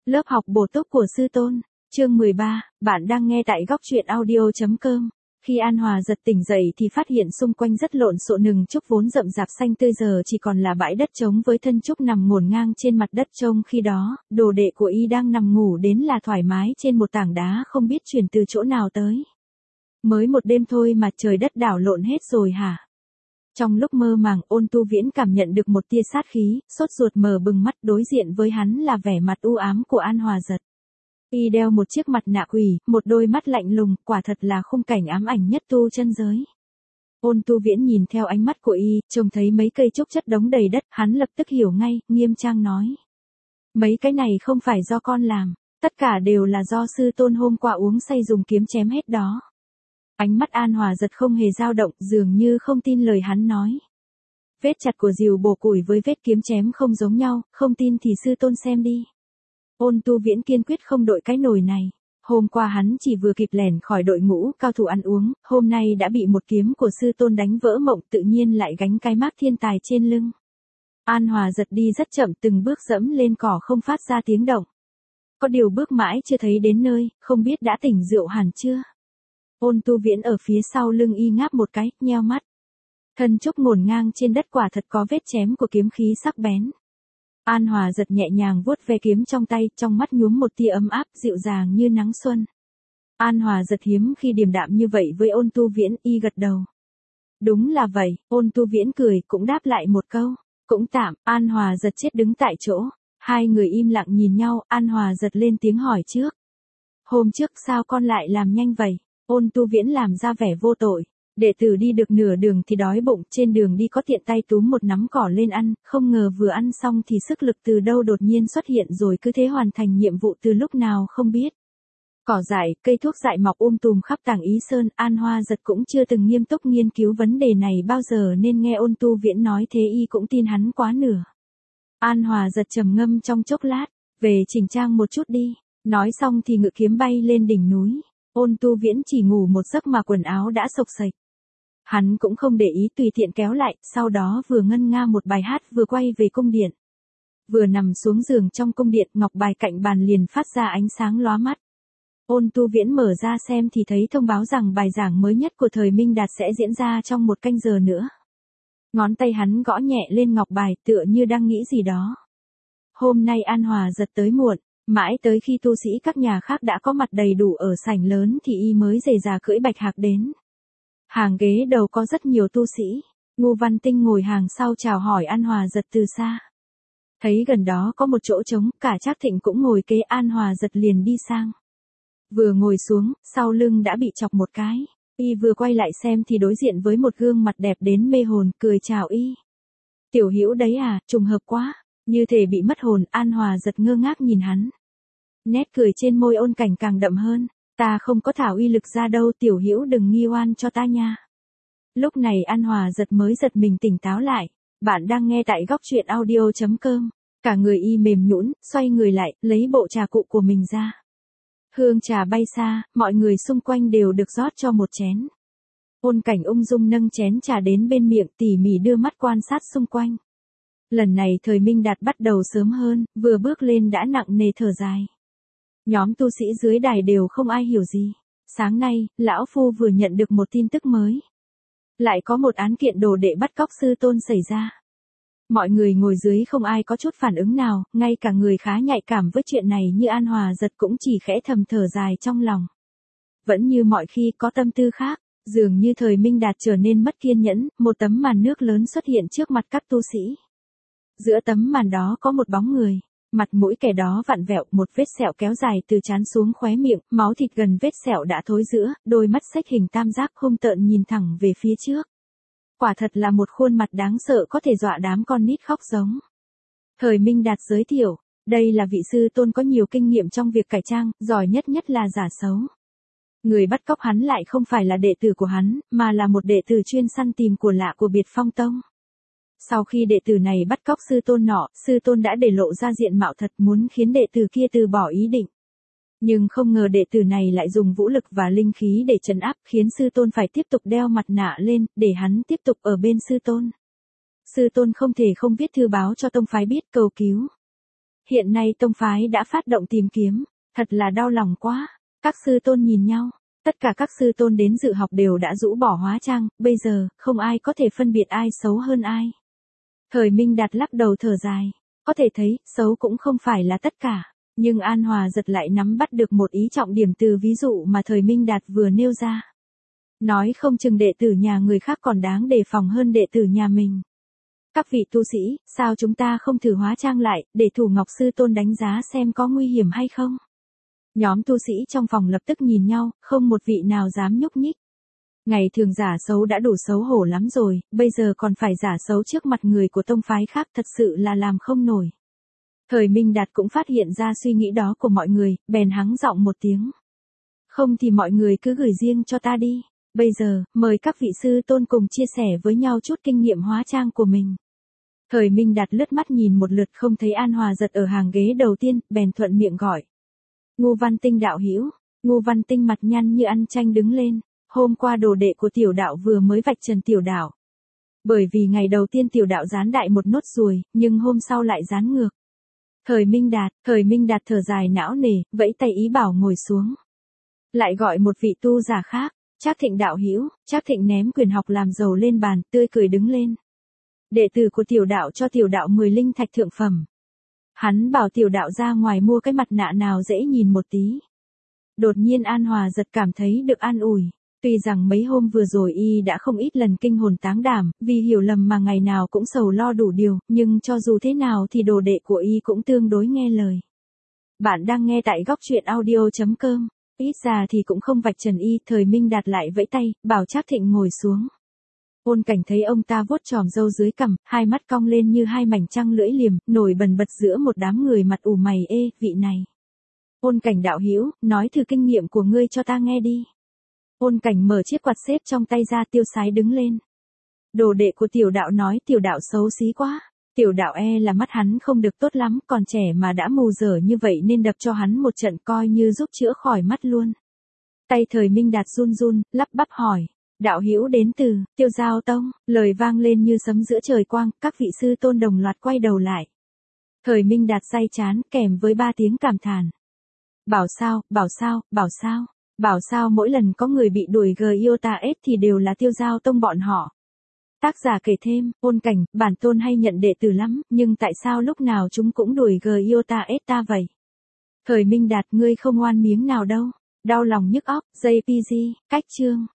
Lớp học bổ túc của sư tôn, chương 13, bạn đang nghe tại góc truyện audio.com. Khi An Hòa giật tỉnh dậy thì phát hiện xung quanh rất lộn xộn, rừng trúc vốn rậm rạp xanh tươi giờ chỉ còn là bãi đất trống với thân trúc nằm ngổn ngang trên mặt đất. Trong khi đó, đồ đệ của y đang nằm ngủ đến là thoải mái trên một tảng đá không biết chuyển từ chỗ nào tới. Mới một đêm thôi mà trời đất đảo lộn hết rồi hả? Trong lúc mơ màng, Ôn Tu Viễn cảm nhận được một tia sát khí, sốt ruột mở bừng mắt. Đối diện với hắn là vẻ mặt u ám của An Hòa giật. Y đeo một chiếc mặt nạ quỷ, một đôi mắt lạnh lùng, quả thật là khung cảnh ám ảnh nhất tu chân giới. Ôn Tu Viễn nhìn theo ánh mắt của y, trông thấy mấy cây trúc chất đống đầy đất, hắn lập tức hiểu ngay, nghiêm trang nói. Mấy cái này không phải do con làm, tất cả đều là do sư tôn hôm qua uống say dùng kiếm chém hết đó. Ánh mắt An Hòa giật không hề dao động, dường như không tin lời hắn nói. Vết chặt của rìu bổ củi với vết kiếm chém không giống nhau, không tin thì sư tôn xem đi. Ôn Tu Viễn kiên quyết không đội cái nồi này. Hôm qua hắn chỉ vừa kịp lẻn khỏi đội ngũ cao thủ ăn uống, hôm nay đã bị một kiếm của sư tôn đánh vỡ mộng, tự nhiên lại gánh cái mác thiên tài trên lưng. An Hòa giật đi rất chậm, từng bước dẫm lên cỏ không phát ra tiếng động. Có điều bước mãi chưa thấy đến nơi, không biết đã tỉnh rượu hẳn chưa. Ôn Tu Viễn ở phía sau lưng y ngáp một cái, nheo mắt. Thân trúc ngổn ngang trên đất quả thật có vết chém của kiếm khí sắc bén. An Hòa giật nhẹ nhàng vuốt ve kiếm trong tay, trong mắt nhuốm một tia ấm áp, dịu dàng như nắng xuân. An Hòa giật hiếm khi điềm đạm như vậy với Ôn Tu Viễn, y gật đầu. Đúng là vậy, Ôn Tu Viễn cười, cũng đáp lại một câu. Cũng tạm. An Hòa giật chết đứng tại chỗ. Hai người im lặng nhìn nhau, An Hòa giật lên tiếng hỏi trước. Hôm trước sao con lại làm nhanh vậy? Ôn Tu Viễn làm ra vẻ vô tội. Đệ tử đi được nửa đường thì đói bụng, trên đường đi có tiện tay túm một nắm cỏ lên ăn, không ngờ vừa ăn xong thì sức lực từ đâu đột nhiên xuất hiện rồi cứ thế hoàn thành nhiệm vụ từ lúc nào không biết. Cỏ dại, cây thuốc dại mọc tùm khắp Tàng Ý Sơn, An Hòa giật cũng chưa từng nghiêm túc nghiên cứu vấn đề này bao giờ nên nghe Ôn Tu Viễn nói thế y cũng tin hắn quá nửa. An Hòa giật trầm ngâm trong chốc lát, về chỉnh trang một chút đi, nói xong thì ngự kiếm bay lên đỉnh núi. Ôn Tu Viễn chỉ ngủ một giấc mà quần áo đã xộc xệch. Hắn cũng không để ý, tùy tiện kéo lại, sau đó vừa ngân nga một bài hát vừa quay về cung điện. Vừa nằm xuống giường trong cung điện, ngọc bài cạnh bàn liền phát ra ánh sáng lóa mắt. Ôn Tu Viễn mở ra xem thì thấy thông báo rằng bài giảng mới nhất của thời Minh Đạt sẽ diễn ra trong 1 canh giờ nữa. Ngón tay hắn gõ nhẹ lên ngọc bài tựa như đang nghĩ gì đó. Hôm nay An Hòa giật tới muộn. Mãi tới khi tu sĩ các nhà khác đã có mặt đầy đủ ở sảnh lớn thì y mới rề rà cưỡi bạch hạc đến. Hàng ghế đầu có rất nhiều tu sĩ. Ngô Văn Tinh ngồi hàng sau chào hỏi An Hòa giật từ xa. Thấy gần đó có một chỗ trống, cả Trác Thịnh cũng ngồi kế, An Hòa giật liền đi sang. Vừa ngồi xuống, sau lưng đã bị chọc một cái. Y vừa quay lại xem thì đối diện với một gương mặt đẹp đến mê hồn, cười chào y. Tiểu Hữu đấy à, trùng hợp quá. Như thể bị mất hồn, An Hòa giật ngơ ngác nhìn hắn. Nét cười trên môi Ôn Cảnh càng đậm hơn. Ta không có thảo uy lực ra đâu, Tiểu Hữu đừng nghi oan cho ta nha. Lúc này An Hòa giật mới giật mình tỉnh táo lại. Bạn đang nghe tại góc truyện audio.com. Cả người y mềm nhũn, xoay người lại, lấy bộ trà cụ của mình ra. Hương trà bay xa, mọi người xung quanh đều được rót cho một chén. Ôn Cảnh ung dung nâng chén trà đến bên miệng, tỉ mỉ đưa mắt quan sát xung quanh. Lần này thời Minh Đạt bắt đầu sớm hơn, vừa bước lên đã nặng nề thở dài. Nhóm tu sĩ dưới đài đều không ai hiểu gì. Sáng nay, lão phu vừa nhận được một tin tức mới. Lại có một án kiện đồ đệ bắt cóc sư tôn xảy ra. Mọi người ngồi dưới không ai có chút phản ứng nào, ngay cả người khá nhạy cảm với chuyện này như An Hòa giật cũng chỉ khẽ thầm thở dài trong lòng. Vẫn như mọi khi có tâm tư khác, dường như thời Minh Đạt trở nên mất kiên nhẫn, một tấm màn nước lớn xuất hiện trước mặt các tu sĩ. Giữa tấm màn đó có một bóng người, mặt mũi kẻ đó vặn vẹo, một vết sẹo kéo dài từ trán xuống khóe miệng, máu thịt gần vết sẹo đã thối rữa, đôi mắt xếch hình tam giác hung tợn nhìn thẳng về phía trước. Quả thật là một khuôn mặt đáng sợ có thể dọa đám con nít khóc giống. Thời Minh Đạt giới thiệu, đây là vị sư tôn có nhiều kinh nghiệm trong việc cải trang, giỏi nhất là giả xấu. Người bắt cóc hắn lại không phải là đệ tử của hắn, mà là một đệ tử chuyên săn tìm của lạ của Biệt Phong Tông. Sau khi đệ tử này bắt cóc sư tôn nọ, sư tôn đã để lộ ra diện mạo thật, muốn khiến đệ tử kia từ bỏ ý định. Nhưng không ngờ đệ tử này lại dùng vũ lực và linh khí để trấn áp, khiến sư tôn phải tiếp tục đeo mặt nạ lên, để hắn tiếp tục ở bên sư tôn. Sư tôn không thể không viết thư báo cho tông phái biết, cầu cứu. Hiện nay tông phái đã phát động tìm kiếm, thật là đau lòng quá. Các sư tôn nhìn nhau, tất cả các sư tôn đến dự học đều đã rũ bỏ hóa trang, bây giờ, không ai có thể phân biệt ai xấu hơn ai. Thời Minh Đạt lắc đầu thở dài, có thể thấy, xấu cũng không phải là tất cả, nhưng An Hòa giật lại nắm bắt được một ý trọng điểm từ ví dụ mà Thời Minh Đạt vừa nêu ra. Nói không chừng đệ tử nhà người khác còn đáng đề phòng hơn đệ tử nhà mình. Các vị tu sĩ, sao chúng ta không thử hóa trang lại, để Thủ Ngọc Sư Tôn đánh giá xem có nguy hiểm hay không? Nhóm tu sĩ trong phòng lập tức nhìn nhau, không một vị nào dám nhúc nhích. Ngày thường giả xấu đã đủ xấu hổ lắm rồi, bây giờ còn phải giả xấu trước mặt người của tông phái khác, thật sự là làm không nổi. Thời Minh Đạt cũng phát hiện ra suy nghĩ đó của mọi người, bèn hắng giọng một tiếng. Không thì mọi người cứ gửi riêng cho ta đi. Bây giờ, mời các vị sư tôn cùng chia sẻ với nhau chút kinh nghiệm hóa trang của mình. Thời Minh Đạt lướt mắt nhìn một lượt không thấy An Hòa giật ở hàng ghế đầu tiên, bèn thuận miệng gọi. Ngô Văn Tinh đạo hữu. Ngô Văn Tinh mặt nhăn như ăn chanh đứng lên. Hôm qua đồ đệ của tiểu đạo vừa mới vạch trần tiểu đạo. Bởi vì ngày đầu tiên tiểu đạo gián đại một nốt ruồi, nhưng hôm sau lại gián ngược. Thời Minh Đạt thở dài não nề, vẫy tay ý bảo ngồi xuống. Lại gọi một vị tu giả khác. Trác Thịnh đạo hữu. Trác Thịnh ném quyền học làm dầu lên bàn, tươi cười đứng lên. Đệ tử của tiểu đạo cho tiểu đạo 10 linh thạch thượng phẩm. Hắn bảo tiểu đạo ra ngoài mua cái mặt nạ nào dễ nhìn một tí. Đột nhiên An Hòa giật cảm thấy được an ủi. Tuy rằng mấy hôm vừa rồi y đã không ít lần kinh hồn táng đảm, vì hiểu lầm mà ngày nào cũng sầu lo đủ điều, nhưng cho dù thế nào thì đồ đệ của y cũng tương đối nghe lời. Bạn đang nghe tại góc truyện audio.com. Ít ra thì cũng không vạch trần y. Thời Minh Đạt lại vẫy tay, bảo Trác Thịnh ngồi xuống. Ôn Cảnh thấy ông ta vuốt chòm râu dưới cằm, hai mắt cong lên như hai mảnh trăng lưỡi liềm, nổi bần bật giữa một đám người mặt ủ mày ê, vị này. Ôn Cảnh đạo hữu, nói thử kinh nghiệm của ngươi cho ta nghe đi. Ôn Cảnh mở chiếc quạt xếp trong tay ra, tiêu sái đứng lên. Đồ đệ của tiểu đạo nói tiểu đạo xấu xí quá. Tiểu đạo là mắt hắn không được tốt lắm, còn trẻ mà đã mù dở như vậy nên đập cho hắn một trận coi như giúp chữa khỏi mắt luôn. Tay Thời Minh Đạt run run, lắp bắp hỏi. Đạo hữu đến từ Tiêu Giao Tông. Lời vang lên như sấm giữa trời quang, các vị sư tôn đồng loạt quay đầu lại. Thời Minh Đạt say chán, kèm với 3 tiếng cảm thán. Bảo sao mỗi lần có người bị đuổi Giota S thì đều là Tiêu Giao Tông bọn họ. Tác giả kể thêm, Ôn Cảnh, bản tôn hay nhận đệ tử lắm, nhưng tại sao lúc nào chúng cũng đuổi Giota S ta vậy? Thời Minh Đạt, ngươi không oan miếng nào đâu. Đau lòng nhức óc, JPG, cách chương.